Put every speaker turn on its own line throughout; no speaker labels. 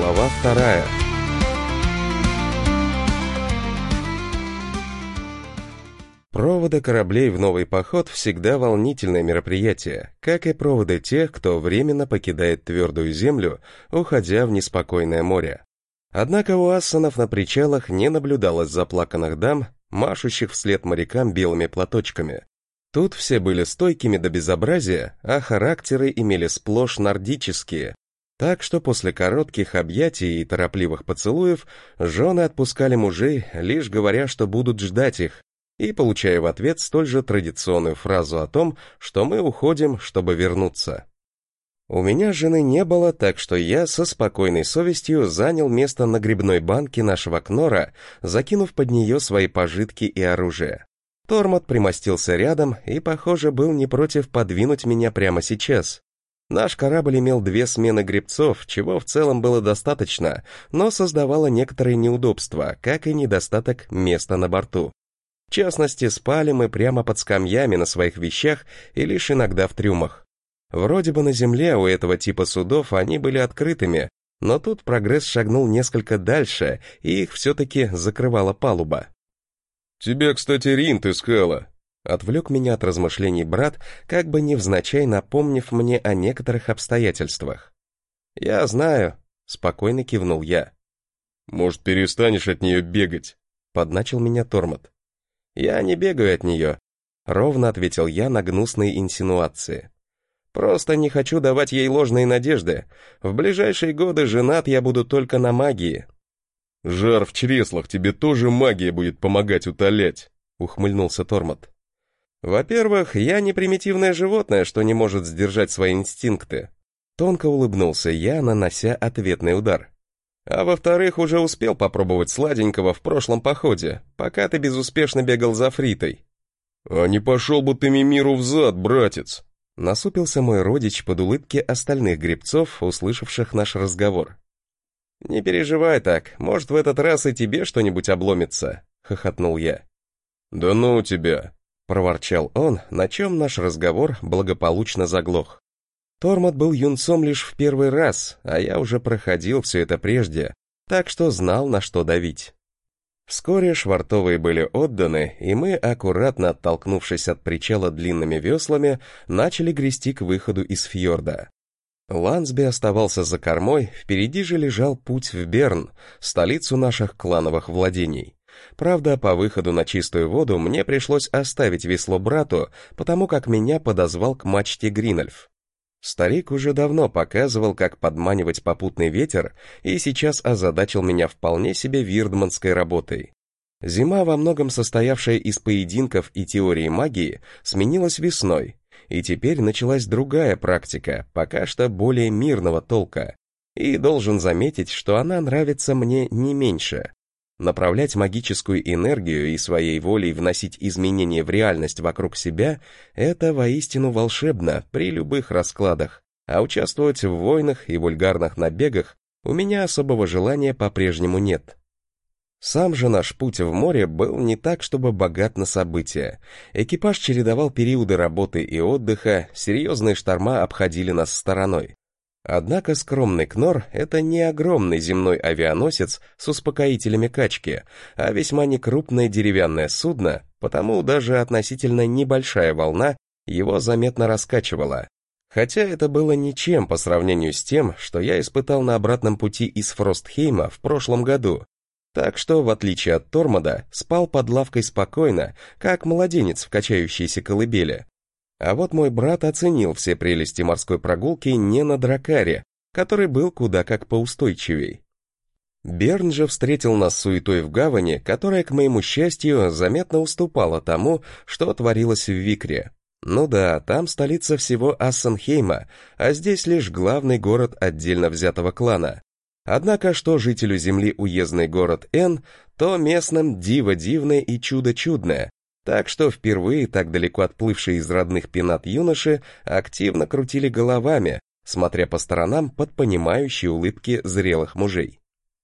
Глава 2. Проводы кораблей в новый поход всегда волнительное мероприятие, как и проводы тех, кто временно покидает твердую землю, уходя в неспокойное море. Однако у ассанов на причалах не наблюдалось заплаканных дам, машущих вслед морякам белыми платочками. Тут все были стойкими до безобразия, а характеры имели сплошь нордические. Так что после коротких объятий и торопливых поцелуев жены отпускали мужей, лишь говоря, что будут ждать их, и получая в ответ столь же традиционную фразу о том, что мы уходим, чтобы вернуться. У меня жены не было, так что я со спокойной совестью занял место на грибной банке нашего Кнора, закинув под нее свои пожитки и оружие. Тормот примостился рядом и, похоже, был не против подвинуть меня прямо сейчас. Наш корабль имел 2 смены гребцов, чего в целом было достаточно, но создавало некоторые неудобства, как и недостаток места на борту. В частности, спали мы прямо под скамьями на своих вещах и лишь иногда в трюмах. Вроде бы на земле у этого типа судов они были открытыми, но тут прогресс шагнул несколько дальше, и их все-таки закрывала палуба.
«Тебя, кстати, Ринт искала»,
— отвлек меня от размышлений брат, как бы невзначай напомнив мне о некоторых обстоятельствах. «Я знаю», — спокойно кивнул я.
«Может, перестанешь от нее бегать?»
— подначил меня Тормот. «Я не бегаю от нее», — ровно ответил я на гнусные инсинуации. «Просто не хочу давать ей ложные надежды. В ближайшие годы женат я буду только на магии».
«Жар в чреслах тебе тоже магия будет помогать утолять», — ухмыльнулся Тормот.
«Во-первых, я не примитивное животное, что не может сдержать свои инстинкты». Тонко улыбнулся я, нанося ответный удар. «А во-вторых, уже успел попробовать сладенького в прошлом походе, пока ты безуспешно бегал за Фритой».
«А не пошел бы ты Мимиру взад, братец!»
Насупился мой родич под улыбки остальных гребцов, услышавших наш разговор. «Не переживай так, может, в этот раз и тебе что-нибудь обломится», — хохотнул я.
«Да ну тебя!»
— проворчал он, на чем наш разговор благополучно заглох. Тормот был юнцом лишь в первый раз, а я уже проходил все это прежде, так что знал, на что давить. Вскоре швартовые были отданы, и мы, аккуратно оттолкнувшись от причала длинными веслами, начали грести к выходу из фьорда. Лансби оставался за кормой, впереди же лежал путь в Берн, столицу наших клановых владений. Правда, по выходу на чистую воду мне пришлось оставить весло брату, потому как меня подозвал к мачте Гринольф. Старик уже давно показывал, как подманивать попутный ветер, и сейчас озадачил меня вполне себе вирдманской работой. Зима, во многом состоявшая из поединков и теории магии, сменилась весной, и теперь началась другая практика, пока что более мирного толка. И должен заметить, что она нравится мне не меньше. Направлять магическую энергию и своей волей вносить изменения в реальность вокруг себя — это воистину волшебно при любых раскладах, а участвовать в войнах и вульгарных набегах у меня особого желания по-прежнему нет. Сам же наш путь в море был не так, чтобы богат на события. Экипаж чередовал периоды работы и отдыха, серьезные шторма обходили нас стороной. Однако скромный Кнор — это не огромный земной авианосец с успокоителями качки, а весьма некрупное деревянное судно, потому даже относительно небольшая волна его заметно раскачивала. Хотя это было ничем по сравнению с тем, что я испытал на обратном пути из Фростхейма в прошлом году. Так что, в отличие от Тормода, спал под лавкой спокойно, как младенец в качающейся колыбели. А вот мой брат оценил все прелести морской прогулки не на дракаре, который был куда как поустойчивей. Берн же встретил нас суетой в гавани, которая, к моему счастью, заметно уступала тому, что творилось в Викре. Ну да, там столица всего Ассенхейма, а здесь лишь главный город отдельно взятого клана. Однако, что жителю земли уездный город Н, то местным диво дивное и чудо чудное. Так что впервые так далеко отплывшие из родных пенат юноши активно крутили головами, смотря по сторонам под понимающие улыбки зрелых мужей.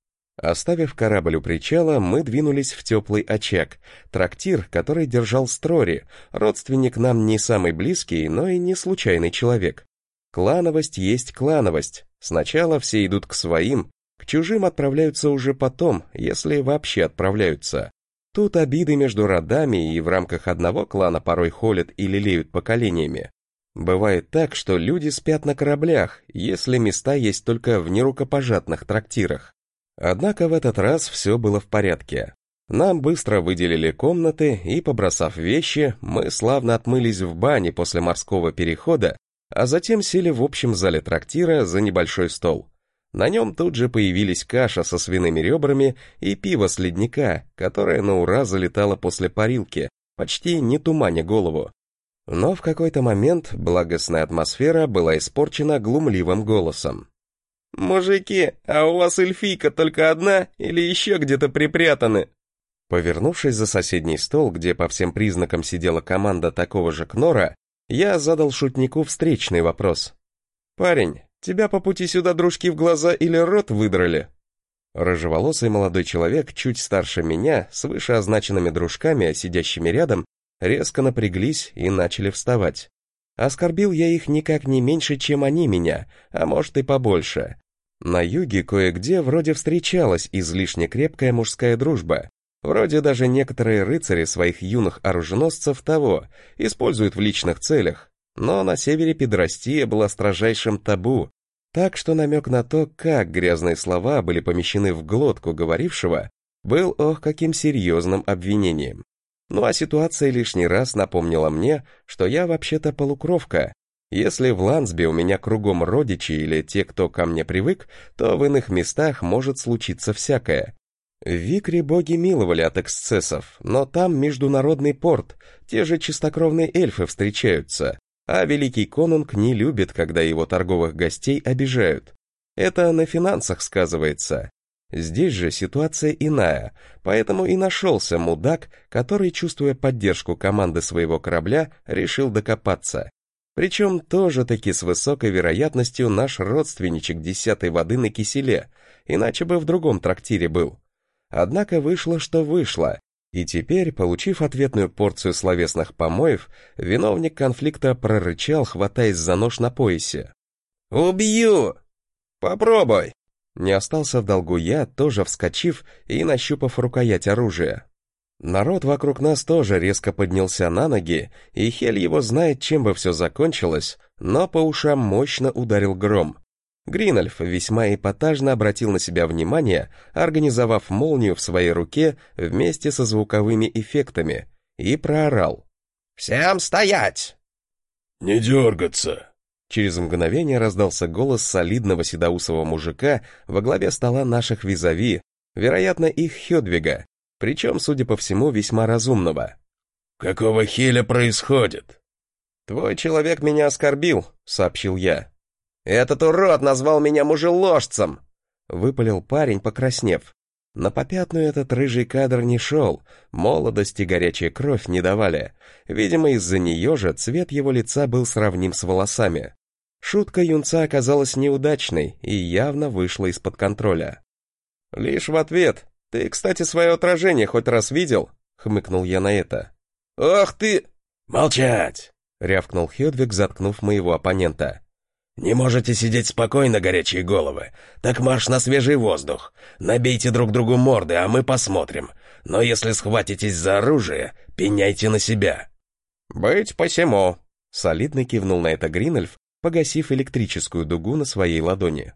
Оставив корабль у причала, мы двинулись в теплый очаг, трактир, который держал Строри, родственник нам не самый близкий, но и не случайный человек. Клановость есть клановость, сначала все идут к своим, К чужим отправляются уже потом, если вообще отправляются. Тут обиды между родами и в рамках одного клана порой холят и лелеют поколениями. Бывает так, что люди спят на кораблях, если места есть только в нерукопожатных трактирах. Однако в этот раз все было в порядке. Нам быстро выделили комнаты, и, побросав вещи, мы славно отмылись в бане после морского перехода, а затем сели в общем зале трактира за небольшой стол. На нем тут же появились каша со свиными ребрами и пиво с ледника, которое на ура залетало после парилки, почти не туманя голову. Но в какой-то момент благостная атмосфера была испорчена глумливым голосом. «Мужики, а у вас эльфийка только одна или еще где-то припрятаны?» Повернувшись за соседний стол, где по всем признакам сидела команда такого же Кнора, я задал шутнику встречный вопрос. «Парень, тебя по пути сюда дружки в глаза или рот выдрали?» Рыжеволосый молодой человек, чуть старше меня, с вышеозначенными дружками, сидящими рядом, резко напряглись и начали вставать. Оскорбил я их никак не меньше, чем они меня, а может и побольше. На юге кое-где вроде встречалась излишне крепкая мужская дружба. Вроде даже некоторые рыцари своих юных оруженосцев того используют в личных целях, но на севере педерастия была строжайшим табу, так что намек на то, как грязные слова были помещены в глотку говорившего, был ох каким серьезным обвинением. Ну а ситуация лишний раз напомнила мне, что я вообще-то полукровка. Если в Лансбе у меня кругом родичи или те, кто ко мне привык, то в иных местах может случиться всякое. В Викре боги миловали от эксцессов, но там международный порт, те же чистокровные эльфы встречаются, а великий конунг не любит, когда его торговых гостей обижают. Это на финансах сказывается. Здесь же ситуация иная, поэтому и нашелся мудак, который, чувствуя поддержку команды своего корабля, решил докопаться. Причем тоже-таки с высокой вероятностью наш родственничек 10-й воды на киселе, иначе бы в другом трактире был. Однако вышло, что вышло, и теперь, получив ответную порцию словесных помоев, виновник конфликта прорычал, хватаясь за нож на поясе. «Убью!» «Попробуй!» Не остался в долгу я, тоже вскочив и нащупав рукоять оружия. Народ вокруг нас тоже резко поднялся на ноги, и Хель его знает, чем бы все закончилось, но по ушам мощно ударил гром. Гринольф весьма эпатажно обратил на себя внимание, организовав молнию в своей руке вместе со звуковыми эффектами, и проорал. «Всем стоять!»
«Не дергаться!»
Через мгновение раздался голос солидного седоусого мужика во главе стола наших визави, вероятно, их Хёдвига, причем, судя по всему, весьма разумного.
«Какого хеля происходит?»
«Твой человек меня оскорбил», — сообщил я. «Этот урод назвал меня мужеложцем!» — выпалил парень, покраснев. На попятную этот рыжий кадр не шел, молодость и горячая кровь не давали. Видимо, из-за нее же цвет его лица был сравним с волосами. Шутка юнца оказалась неудачной и явно вышла из-под контроля. «Лишь в ответ. Ты, кстати, свое отражение хоть раз видел?» — хмыкнул я на это. «Ах ты!»
«Молчать!»
— рявкнул Хёдвиг, заткнув моего оппонента.
«Не можете сидеть спокойно, горячие головы? Так марш на свежий воздух. Набейте друг другу морды, а мы посмотрим. Но если схватитесь за оружие, пеняйте на себя».
«Быть посему», — солидно кивнул на это Гринольф, погасив электрическую дугу на своей ладони.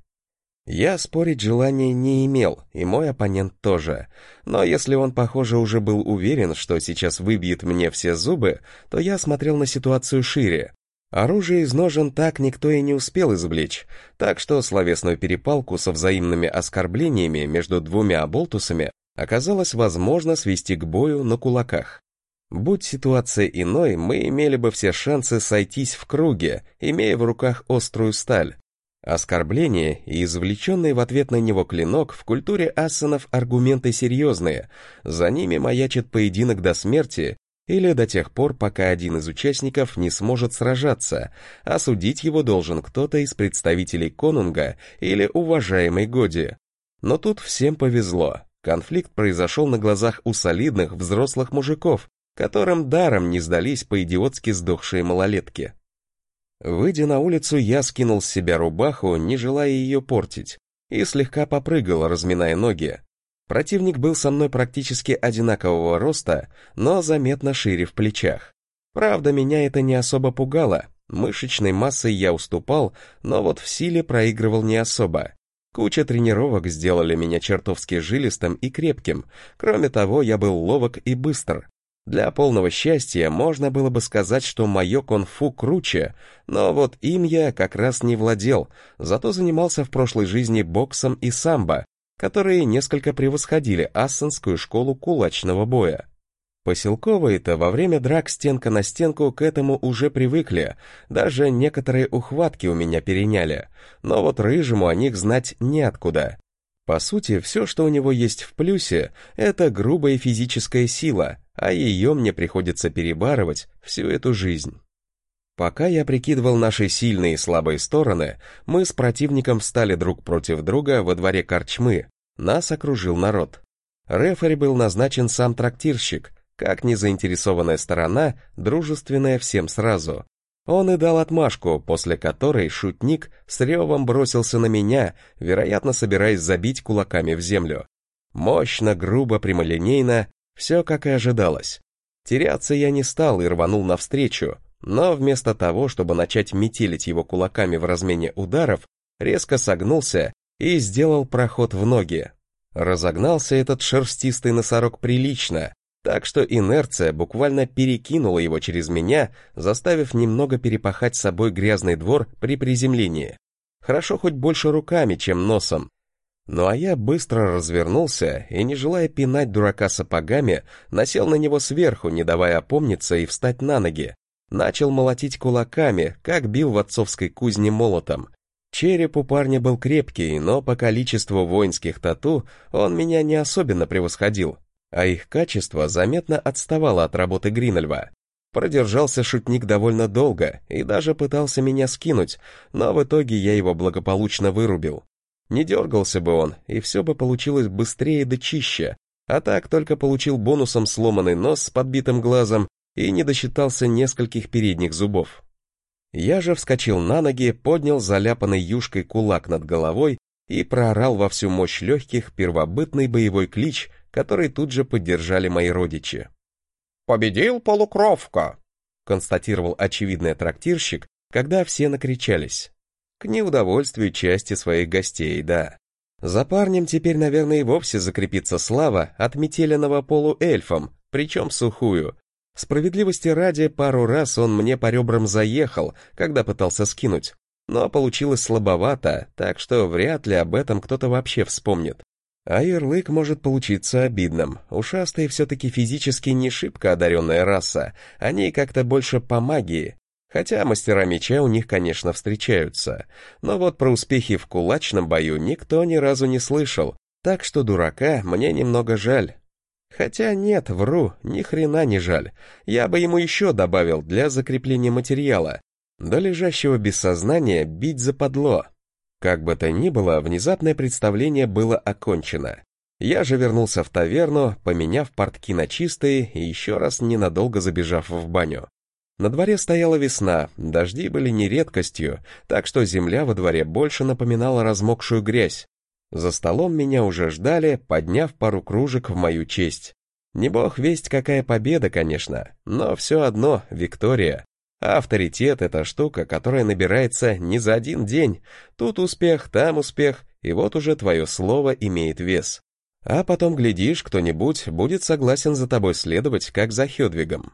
Я спорить желания не имел, и мой оппонент тоже. Но если он, похоже, уже был уверен, что сейчас выбьет мне все зубы, то я смотрел на ситуацию шире. Оружие из ножен так никто и не успел извлечь, так что словесную перепалку со взаимными оскорблениями между двумя оболтусами оказалось возможно свести к бою на кулаках. Будь ситуация иной, мы имели бы все шансы сойтись в круге, имея в руках острую сталь. Оскорбление и извлеченный в ответ на него клинок в культуре ассанов аргументы серьезные, за ними маячит поединок до смерти или до тех пор, пока один из участников не сможет сражаться, а судить его должен кто-то из представителей конунга или уважаемой Годи. Но тут всем повезло. Конфликт произошел на глазах у солидных взрослых мужиков, которым даром не сдались по-идиотски сдохшие малолетки. Выйдя на улицу, я скинул с себя рубаху, не желая ее портить, и слегка попрыгал, разминая ноги. Противник был со мной практически одинакового роста, но заметно шире в плечах. Правда, меня это не особо пугало. Мышечной массой я уступал, но вот в силе проигрывал не особо. Куча тренировок сделали меня чертовски жилистым и крепким. Кроме того, я был ловок и быстр. Для полного счастья можно было бы сказать, что мое кунг-фу круче, но вот им я как раз не владел, зато занимался в прошлой жизни боксом и самбо, которые несколько превосходили ассанскую школу кулачного боя. Поселковые-то во время драк стенка на стенку к этому уже привыкли, даже некоторые ухватки у меня переняли, но вот рыжему о них знать неоткуда. По сути, все, что у него есть в плюсе, это грубая физическая сила, а ее мне приходится перебарывать всю эту жизнь. Пока я прикидывал наши сильные и слабые стороны, мы с противником встали друг против друга во дворе корчмы, нас окружил народ. Рефери был назначен сам трактирщик, как незаинтересованная сторона, дружественная всем сразу. Он и дал отмашку, после которой шутник с ревом бросился на меня, вероятно, собираясь забить кулаками в землю. Мощно, грубо, прямолинейно, все как и ожидалось. Теряться я не стал и рванул навстречу, но вместо того, чтобы начать метелить его кулаками в размене ударов, резко согнулся и сделал проход в ноги. Разогнался этот шерстистый носорог прилично, так что инерция буквально перекинула его через меня, заставив немного перепахать с собой грязный двор при приземлении. Хорошо хоть больше руками, чем носом. Ну а я быстро развернулся и, не желая пинать дурака сапогами, насел на него сверху, не давая опомниться и встать на ноги. Начал молотить кулаками, как бил в отцовской кузне молотом. Череп у парня был крепкий, но по количеству воинских тату он меня не особенно превосходил, а их качество заметно отставало от работы Гринельва. Продержался шутник довольно долго и даже пытался меня скинуть, но в итоге я его благополучно вырубил. Не дергался бы он, и все бы получилось быстрее да чище, а так только получил бонусом сломанный нос с подбитым глазом и не досчитался нескольких передних зубов. Я же вскочил на ноги, поднял заляпанной юшкой кулак над головой и проорал во всю мощь легких первобытный боевой клич, который тут же поддержали мои родичи.
«Победил полукровка!»
констатировал очевидный трактирщик, когда все накричались. К неудовольствию части своих гостей, да. За парнем теперь, наверное, и вовсе закрепится слава отметеленного полуэльфом, причем сухую. Справедливости ради, пару раз он мне по ребрам заехал, когда пытался скинуть, но получилось слабовато, так что вряд ли об этом кто-то вообще вспомнит. А ярлык может получиться обидным. Ушастые все-таки физически не шибко одаренная раса, они как-то больше по магии. Хотя мастера меча у них, конечно, встречаются. Но вот про успехи в кулачном бою никто ни разу не слышал, так что дурака мне немного жаль. Хотя нет, вру, ни хрена не жаль. Я бы ему еще добавил для закрепления материала. До лежащего без сознания бить западло. Как бы то ни было, внезапное представление было окончено. Я же вернулся в таверну, поменяв портки на чистые и еще раз ненадолго забежав в баню. На дворе стояла весна, дожди были не редкостью, так что земля во дворе больше напоминала размокшую грязь. За столом меня уже ждали, подняв пару кружек в мою честь. Не бог весть какая победа, конечно, но все одно Виктория. А авторитет — это штука, которая набирается не за один день. Тут успех, там успех, и вот уже твое слово имеет вес. А потом, глядишь, кто-нибудь будет согласен за тобой следовать, как за Хёдвигом.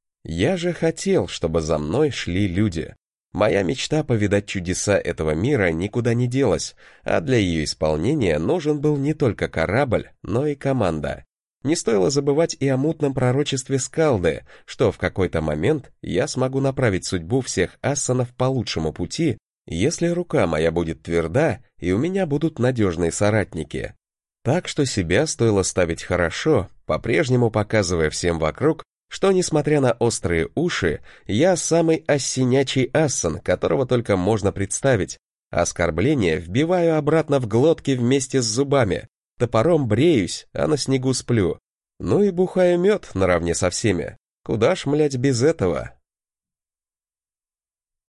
Я же хотел, чтобы за мной шли люди. Моя мечта повидать чудеса этого мира никуда не делась, а для ее исполнения нужен был не только корабль, но и команда. Не стоило забывать и о мутном пророчестве Скалды, что в какой-то момент я смогу направить судьбу всех ассанов по лучшему пути, если рука моя будет тверда и у меня будут надежные соратники. Так что себя стоило ставить хорошо, по-прежнему показывая всем вокруг, что, несмотря на острые уши, я самый осинячий ассан, которого только можно представить. Оскорбление вбиваю обратно в глотки вместе с зубами, топором бреюсь, а на снегу сплю. Ну и бухаю мед наравне со всеми. Куда ж, млять, без этого?